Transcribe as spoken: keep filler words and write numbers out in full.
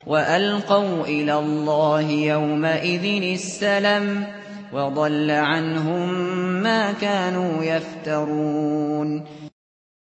وَأَلْقَوْا إِلَى اللَّهِ يَوْمَئِذٍ السَّلَمَ ۖ وَضَلَّ عَنْهُم مَّا كَانُوا يَفْتَرُونَ